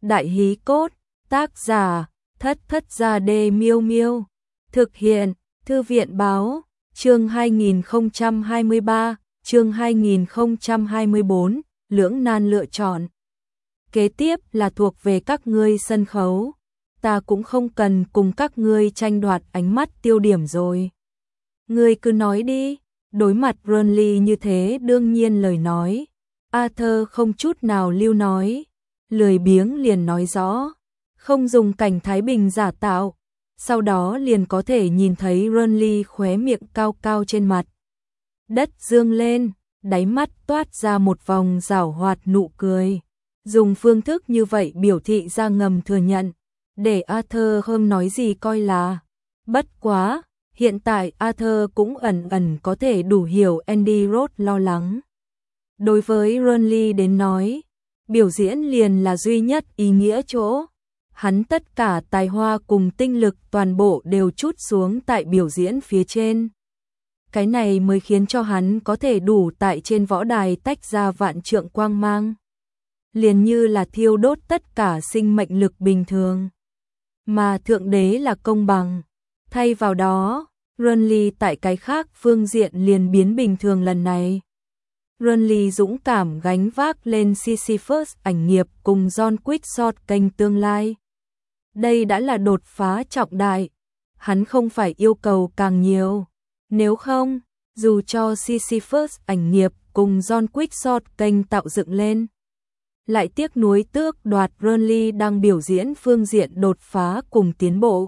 Đại hí cốt, tác giả, Thất Thất Gia Đê Miêu Miêu. Thực hiện, Thư viện báo, chương 2023, chương 2024, lưỡng nan lựa chọn. Kế tiếp là thuộc về các ngươi sân khấu. Ta cũng không cần cùng các ngươi tranh đoạt ánh mắt tiêu điểm rồi. Ngươi cứ nói đi. Đối mặt Burnley như thế đương nhiên lời nói. Arthur không chút nào lưu nói. Lười biếng liền nói rõ. Không dùng cảnh Thái Bình giả tạo. Sau đó liền có thể nhìn thấy Burnley khóe miệng cao cao trên mặt. Đất dương lên, đáy mắt toát ra một vòng giảo hoạt nụ cười. Dùng phương thức như vậy biểu thị ra ngầm thừa nhận. Để Arthur không nói gì coi là. Bất quá, hiện tại Arthur cũng ẩn ẩn có thể đủ hiểu Andy Roth lo lắng. Đối với Burnley đến nói, biểu diễn liền là duy nhất ý nghĩa chỗ. Hắn tất cả tài hoa cùng tinh lực toàn bộ đều trút xuống tại biểu diễn phía trên. Cái này mới khiến cho hắn có thể đủ tại trên võ đài tách ra vạn trượng quang mang. Liền như là thiêu đốt tất cả sinh mệnh lực bình thường. Mà Thượng Đế là công bằng. Thay vào đó, Burnley tại cái khác phương diện liền biến bình thường lần này. Burnley dũng cảm gánh vác lên Sisyphus ảnh nghiệp cùng John Quixote kênh tương lai. Đây đã là đột phá trọng đại. Hắn không phải yêu cầu càng nhiều. Nếu không, dù cho Sisyphus ảnh nghiệp cùng John Quixote kênh tạo dựng lên, lại tiếc nuối tước đoạt Burnley đang biểu diễn phương diện đột phá cùng tiến bộ.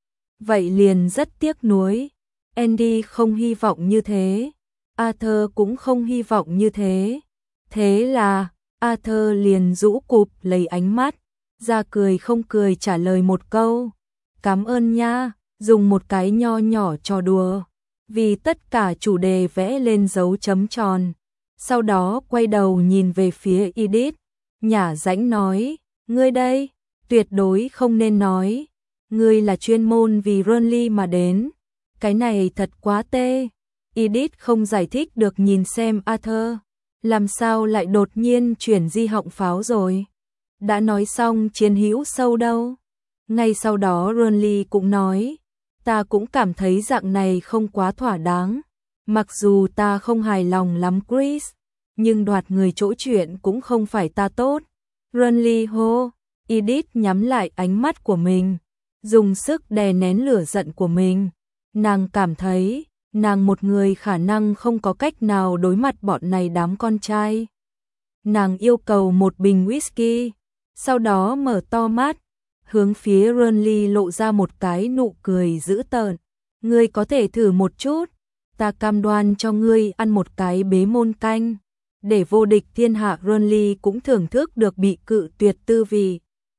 Vậy liền rất tiếc nuối. Andy không hy vọng như thế. Arthur cũng không hy vọng như thế. Thế là, Arthur liền rũ cụp lấy ánh mắt, ra cười không cười trả lời một câu. Cảm ơn nha, dùng một cái nho nhỏ trò đùa. Vì tất cả chủ đề vẽ lên dấu chấm tròn. Sau đó quay đầu nhìn về phía Edith. Nhả rãnh nói, ngươi đây, tuyệt đối không nên nói. Ngươi là chuyên môn vì Burnley mà đến. Cái này thật quá tê. Edith không giải thích được nhìn xem Arthur. Làm sao lại đột nhiên chuyển di họng pháo rồi. Đã nói xong chiến hữu sâu đâu. Ngay sau đó Burnley cũng nói. Ta cũng cảm thấy dạng này không quá thỏa đáng. Mặc dù ta không hài lòng lắm Chris. Nhưng đoạt người chỗ chuyện cũng không phải ta tốt. Burnley hô. Edith nhắm lại ánh mắt của mình. Dùng sức đè nén lửa giận của mình. Nàng cảm thấy, nàng một người khả năng không có cách nào đối mặt bọn này đám con trai. Nàng yêu cầu một bình whisky. Sau đó mở to mắt. Hướng phía Burnley lộ ra một cái nụ cười dữ tợn. Ngươi có thể thử một chút. Ta cam đoan cho ngươi ăn một cái bế môn canh. Để vô địch thiên hạ Burnley cũng thưởng thức được bị cự tuyệt tư vị.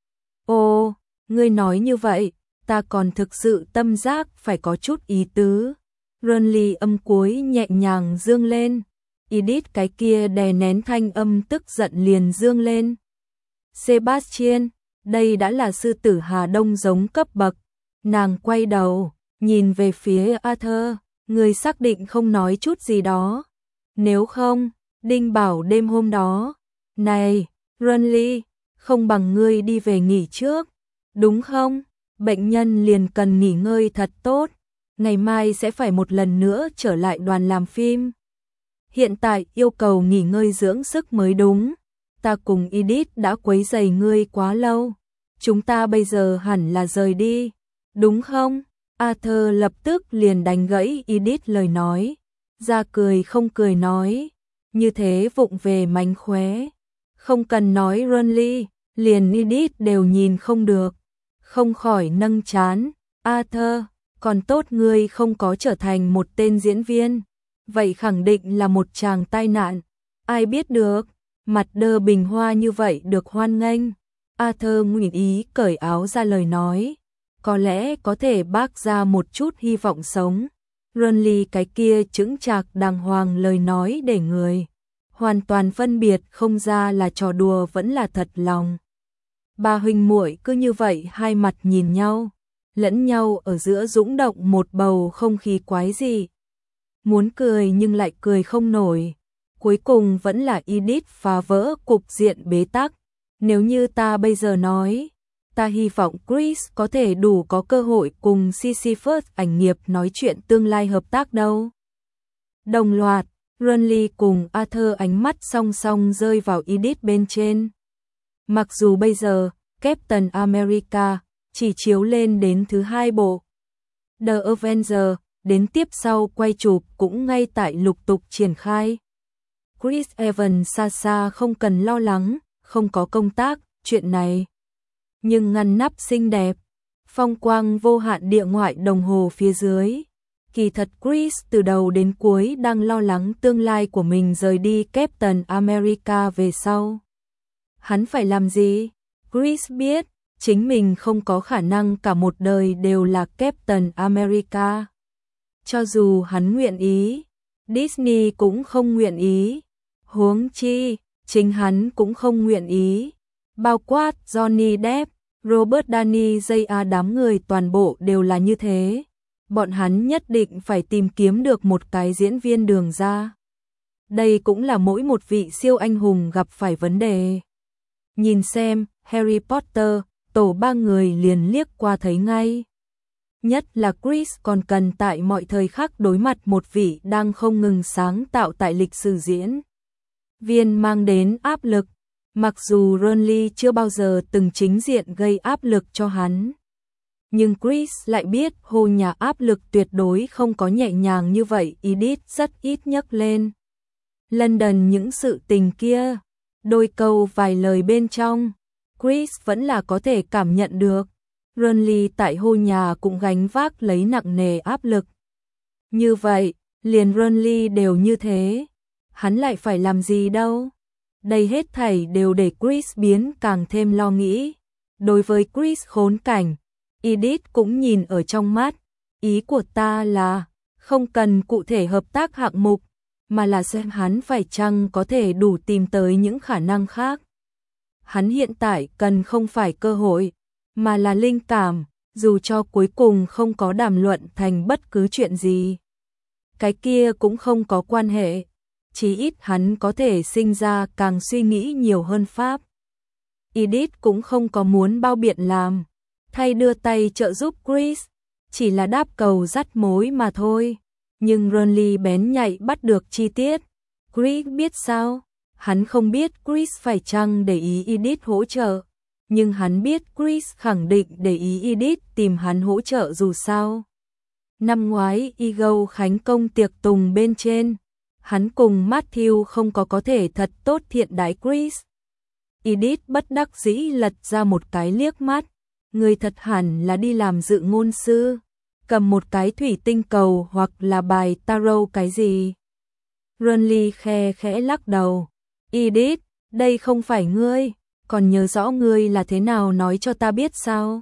Ồ, ngươi nói như vậy, ta còn thực sự tâm giác phải có chút ý tứ. Burnley âm cuối nhẹ nhàng dương lên. Edith cái kia đè nén thanh âm tức giận liền dương lên. Sebastian, đây đã là sư tử Hà Đông giống cấp bậc. Nàng quay đầu, nhìn về phía Arthur, người xác định không nói chút gì đó. Nếu không, Đinh bảo đêm hôm đó. Này, Burnley, không bằng ngươi đi về nghỉ trước. Đúng không? Bệnh nhân liền cần nghỉ ngơi thật tốt. Ngày mai sẽ phải một lần nữa trở lại đoàn làm phim. Hiện tại yêu cầu nghỉ ngơi dưỡng sức mới đúng. Ta cùng Edith đã quấy rầy ngươi quá lâu. Chúng ta bây giờ hẳn là rời đi. Đúng không? Arthur lập tức liền đánh gãy Edith lời nói. Ra cười không cười nói. Như thế vụng về mánh khóe. Không cần nói Burnley, liền Edith đều nhìn không được. Không khỏi nâng trán. Arthur, còn tốt ngươi không có trở thành một tên diễn viên. Vậy khẳng định là một chàng tai nạn. Ai biết được, mặt đơ bình hoa như vậy được hoan nghênh. Arthur nguyện ý cởi áo ra lời nói. Có lẽ có thể bác ra một chút hy vọng sống. Burnley cái kia chững chạc đàng hoàng lời nói để người hoàn toàn phân biệt không ra là trò đùa vẫn là thật lòng. Ba huynh muội cứ như vậy hai mặt nhìn nhau, lẫn nhau ở giữa dũng động một bầu không khí quái dị. Muốn cười nhưng lại cười không nổi. Cuối cùng vẫn là Edith phá vỡ cục diện bế tắc. Nếu như ta bây giờ nói, ta hy vọng Chris có thể đủ có cơ hội cùng Sisyphus ảnh nghiệp nói chuyện tương lai hợp tác đâu. Đồng loạt, Renly cùng Arthur ánh mắt song song rơi vào Edith bên trên. Mặc dù bây giờ, Captain America chỉ chiếu lên đến thứ 2 bộ. The Avenger, đến tiếp sau quay chụp cũng ngay tại lục tục triển khai. Chris Evans xa xa không cần lo lắng, không có công tác, chuyện này. Nhưng ngăn nắp xinh đẹp, phong quang vô hạn địa ngoại đồng hồ phía dưới. Kỳ thật Chris từ đầu đến cuối đang lo lắng tương lai của mình rời đi Captain America về sau. Hắn phải làm gì? Chris biết, chính mình không có khả năng cả một đời đều là Captain America. Cho dù hắn nguyện ý, Disney cũng không nguyện ý. Huống chi, chính hắn cũng không nguyện ý. Bao quát Johnny Depp, Robert Downey Jr. đám người toàn bộ đều là như thế. Bọn hắn nhất định phải tìm kiếm được một cái diễn viên đường ra. Đây cũng là mỗi một vị siêu anh hùng gặp phải vấn đề. Nhìn xem, Harry Potter, tổ 3 người liền liếc qua thấy ngay. Nhất là Chris còn cần tại mọi thời khắc đối mặt một vị đang không ngừng sáng tạo tại lịch sử diễn viên mang đến áp lực. Mặc dù Renly chưa bao giờ từng chính diện gây áp lực cho hắn, nhưng Chris lại biết Hồ nhà áp lực tuyệt đối không có nhẹ nhàng như vậy. Edith rất ít nhắc lên London những sự tình kia, đôi câu vài lời bên trong, Chris vẫn là có thể cảm nhận được. Renly tại Hồ nhà cũng gánh vác lấy nặng nề áp lực. Như vậy, liền Renly đều như thế, hắn lại phải làm gì đâu? Đây hết thảy đều để Chris biến càng thêm lo nghĩ. Đối với Chris khốn cảnh, Edith cũng nhìn ở trong mắt. Ý của ta là, không cần cụ thể hợp tác hạng mục, mà là xem hắn phải chăng có thể đủ tìm tới những khả năng khác. Hắn hiện tại cần không phải cơ hội, mà là linh cảm, dù cho cuối cùng không có đàm luận thành bất cứ chuyện gì. Cái kia cũng không có quan hệ. Chí ít hắn có thể sinh ra càng suy nghĩ nhiều hơn pháp. Edith cũng không có muốn bao biện làm, thay đưa tay trợ giúp Chris, chỉ là đáp cầu dắt mối mà thôi. Nhưng Renly bén nhạy bắt được chi tiết. Chris biết sao? Hắn không biết Chris phải chăng để ý Edith hỗ trợ, nhưng hắn biết Chris khẳng định để ý Edith tìm hắn hỗ trợ dù sao. Năm ngoái Ego khánh công tiệc tùng bên trên, hắn cùng Matthew không có thể thật tốt thiện đãi Chris. Edith bất đắc dĩ lật ra một cái liếc mắt, người thật hẳn là đi làm dự ngôn sư, cầm một cái thủy tinh cầu hoặc là bài tarot cái gì. Renly khe khẽ lắc đầu, Edith, đây không phải ngươi, còn nhớ rõ ngươi là thế nào nói cho ta biết sao?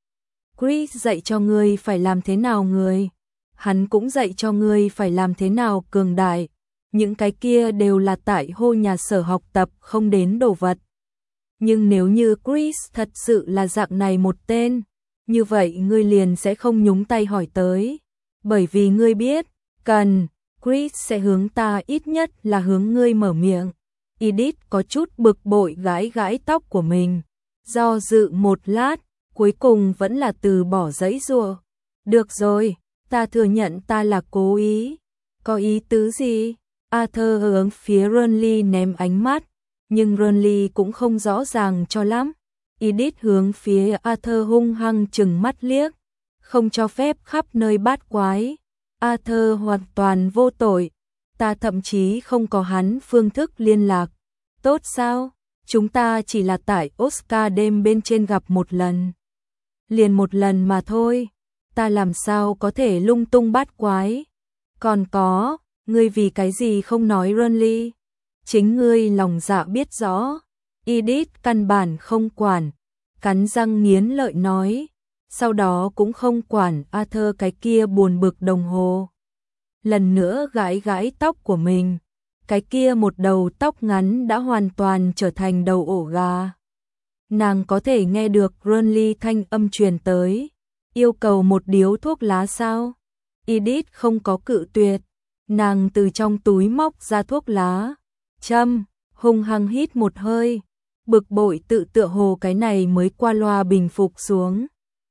Chris dạy cho ngươi phải làm thế nào người, hắn cũng dạy cho ngươi phải làm thế nào cường đại. Những cái kia đều là tại Hồ nhà sở học tập không đến đồ vật. Nhưng nếu như Chris thật sự là dạng này một tên, như vậy ngươi liền sẽ không nhúng tay hỏi tới. Bởi vì ngươi biết, cần, Chris sẽ hướng ta ít nhất là hướng ngươi mở miệng. Edith có chút bực bội gãi gãi tóc của mình. Do dự một lát, cuối cùng vẫn là từ bỏ giãy giụa. Được rồi, ta thừa nhận ta là cố ý. Có ý tứ gì? Arthur hướng phía Renly ném ánh mắt, nhưng Renly cũng không rõ ràng cho lắm. Edith hướng phía Arthur hung hăng chừng mắt liếc, không cho phép khắp nơi bát quái. Arthur hoàn toàn vô tội, ta thậm chí không có hắn phương thức liên lạc. Tốt sao? Chúng ta chỉ là tại Oscar đêm bên trên gặp một lần. Liền một lần mà thôi, ta làm sao có thể lung tung bát quái. Còn có, ngươi vì cái gì không nói Renly? Chính ngươi lòng dạ biết rõ. Edith căn bản không quản, cắn răng nghiến lợi nói, sau đó cũng không quản Arthur cái kia buồn bực đồng hồ. Lần nữa gãi gãi tóc của mình, cái kia một đầu tóc ngắn đã hoàn toàn trở thành đầu ổ gà. Nàng có thể nghe được Renly thanh âm truyền tới, yêu cầu một điếu thuốc lá sao? Edith không có cự tuyệt, nàng từ trong túi móc ra thuốc lá, châm, hung hăng hít một hơi, bực bội tự tựa hồ cái này mới qua loa bình phục xuống.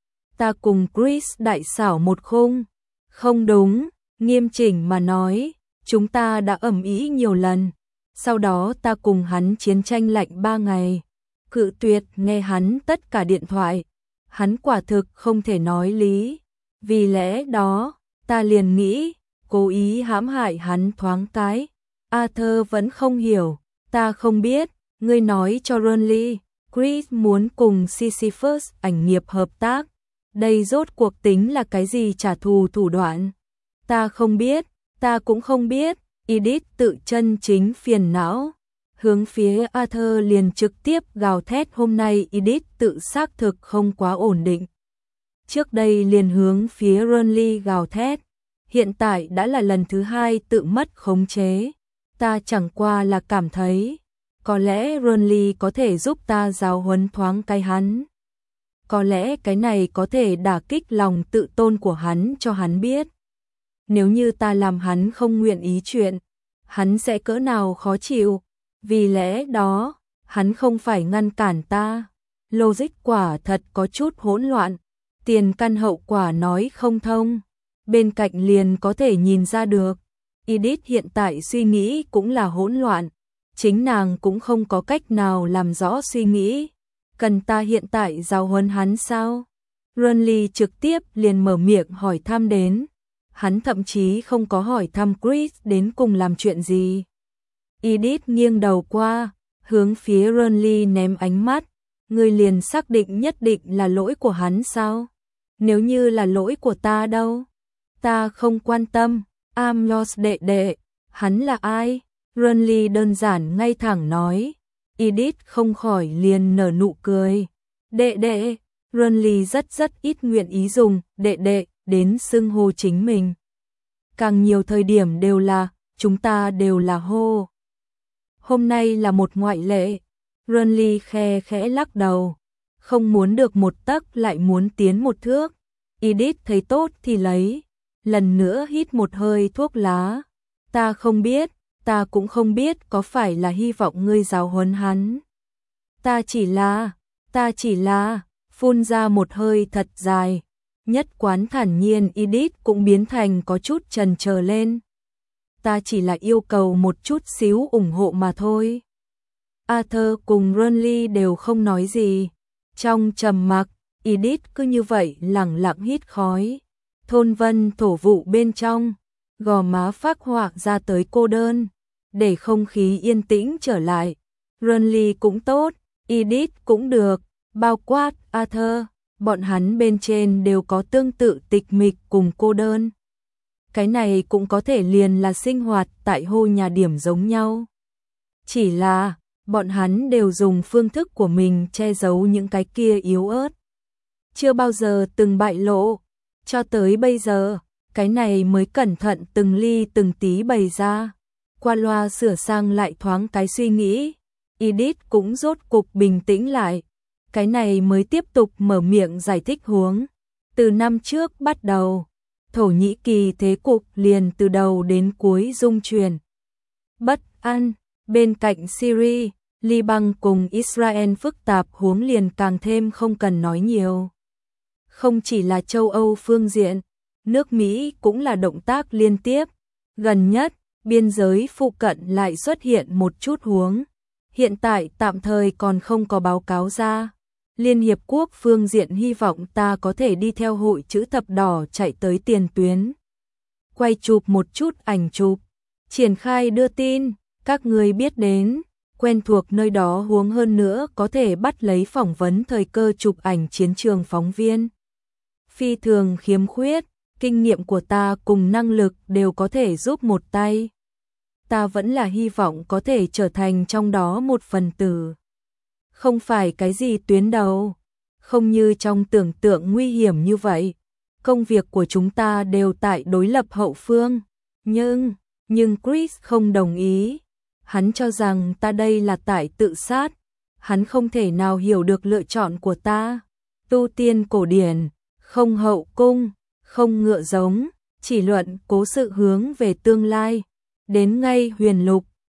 Ta cùng Chris đại xảo một khung. Không đúng, nghiêm chỉnh mà nói, chúng ta đã ầm ĩ nhiều lần. Sau đó ta cùng hắn chiến tranh lạnh 3 ngày. Cự tuyệt nghe hắn tất cả điện thoại. Hắn quả thực không thể nói lý. Vì lẽ đó, ta liền nghĩ, cố ý hãm hại hắn thoáng cái. Arthur vẫn không hiểu, ta không biết, ngươi nói cho Ronly, Chris muốn cùng Sisyphus ảnh nghiệp hợp tác. Đây rốt cuộc tính là cái gì trả thù thủ đoạn? Ta không biết, ta cũng không biết. Edith tự chân chính phiền não. Hướng phía Arthur liền trực tiếp gào thét, hôm nay Edith tự xác thực không quá ổn định. Trước đây liền hướng phía Ronly gào thét. Hiện tại đã là lần thứ 2 tự mất khống chế. Ta chẳng qua là cảm thấy, có lẽ Ronly có thể giúp ta giáo huấn thoáng cái hắn. Có lẽ cái này có thể đả kích lòng tự tôn của hắn cho hắn biết. Nếu như ta làm hắn không nguyện ý chuyện, hắn sẽ cỡ nào khó chịu. Vì lẽ đó, hắn không phải ngăn cản ta. Logic quả thật có chút hỗn loạn. Tiền căn hậu quả nói không thông. Bên cạnh liền có thể nhìn ra được. Edith hiện tại suy nghĩ cũng là hỗn loạn. Chính nàng cũng không có cách nào làm rõ suy nghĩ. Cần ta hiện tại giáo huấn hắn sao? Ronly trực tiếp liền mở miệng hỏi thăm đến. Hắn thậm chí không có hỏi thăm Chris đến cùng làm chuyện gì. Edith nghiêng đầu qua, hướng phía Ronly ném ánh mắt. Ngươi liền xác định nhất định là lỗi của hắn sao? Nếu như là lỗi của ta đâu? Ta không quan tâm. I'm lost đệ đệ. Hắn là ai? Ronly đơn giản ngay thẳng nói. Edith không khỏi liền nở nụ cười. Đệ đệ. Ronly rất ít nguyện ý dùng đệ đệ đến xưng hô chính mình. Càng nhiều thời điểm đều là, chúng ta đều là hô. Hôm nay là một ngoại lệ. Ronly khẽ lắc đầu. Không muốn được một tấc lại muốn tiến một thước. Edith thấy tốt thì lấy. Lần nữa hít một hơi thuốc lá. Ta không biết, ta cũng không biết có phải là hy vọng ngươi giáo huấn hắn. Ta chỉ là, phun ra một hơi thật dài. Nhất quán thản nhiên Edith cũng biến thành có chút chần chờ lên. Ta chỉ là yêu cầu một chút xíu ủng hộ mà thôi. Arthur cùng Ronly đều không nói gì. Trong trầm mặc, Edith cứ như vậy lẳng lặng hít khói. Thôn vân thổ vụ bên trong, gò má phác họa ra tới cô đơn, để không khí yên tĩnh trở lại. Ronly cũng tốt, Edith cũng được, bao quát Arthur, bọn hắn bên trên đều có tương tự tịch mịch cùng cô đơn. Cái này cũng có thể liền là sinh hoạt tại hô nhà điểm giống nhau. Chỉ là, bọn hắn đều dùng phương thức của mình che giấu những cái kia yếu ớt. Chưa bao giờ từng bại lộ. Cho tới bây giờ, cái này mới cẩn thận từng ly từng tí bày ra. Qua loa sửa sang lại thoáng cái suy nghĩ. Edith cũng rốt cục bình tĩnh lại. Cái này mới tiếp tục mở miệng giải thích huống. Từ năm trước bắt đầu, Thổ Nhĩ Kỳ thế cục liền từ đầu đến cuối rung chuyển. Bất an, bên cạnh Syria, Liban cùng Israel phức tạp huống liền càng thêm không cần nói nhiều. Không chỉ là châu Âu phương diện, nước Mỹ cũng là động tác liên tiếp. Gần nhất, biên giới phụ cận lại xuất hiện một chút huống. Hiện tại tạm thời còn không có báo cáo ra. Liên Hiệp Quốc phương diện hy vọng ta có thể đi theo hội chữ thập đỏ chạy tới tiền tuyến. Quay chụp một chút ảnh chụp. Triển khai đưa tin, các người biết đến. Quen thuộc nơi đó huống hơn nữa có thể bắt lấy phỏng vấn thời cơ chụp ảnh chiến trường phóng viên. Phi thường khiếm khuyết, kinh nghiệm của ta cùng năng lực đều có thể giúp một tay. Ta vẫn là hy vọng có thể trở thành trong đó một phần tử. Không phải cái gì tuyến đầu, không như trong tưởng tượng nguy hiểm như vậy. Công việc của chúng ta đều tại đối lập hậu phương. Nhưng Chris không đồng ý. Hắn cho rằng ta đây là tại tự sát. Hắn không thể nào hiểu được lựa chọn của ta. Tu tiên cổ điển, không hậu cung, không ngựa giống, chỉ luận cố sự hướng về tương lai. Đến ngay huyền lục,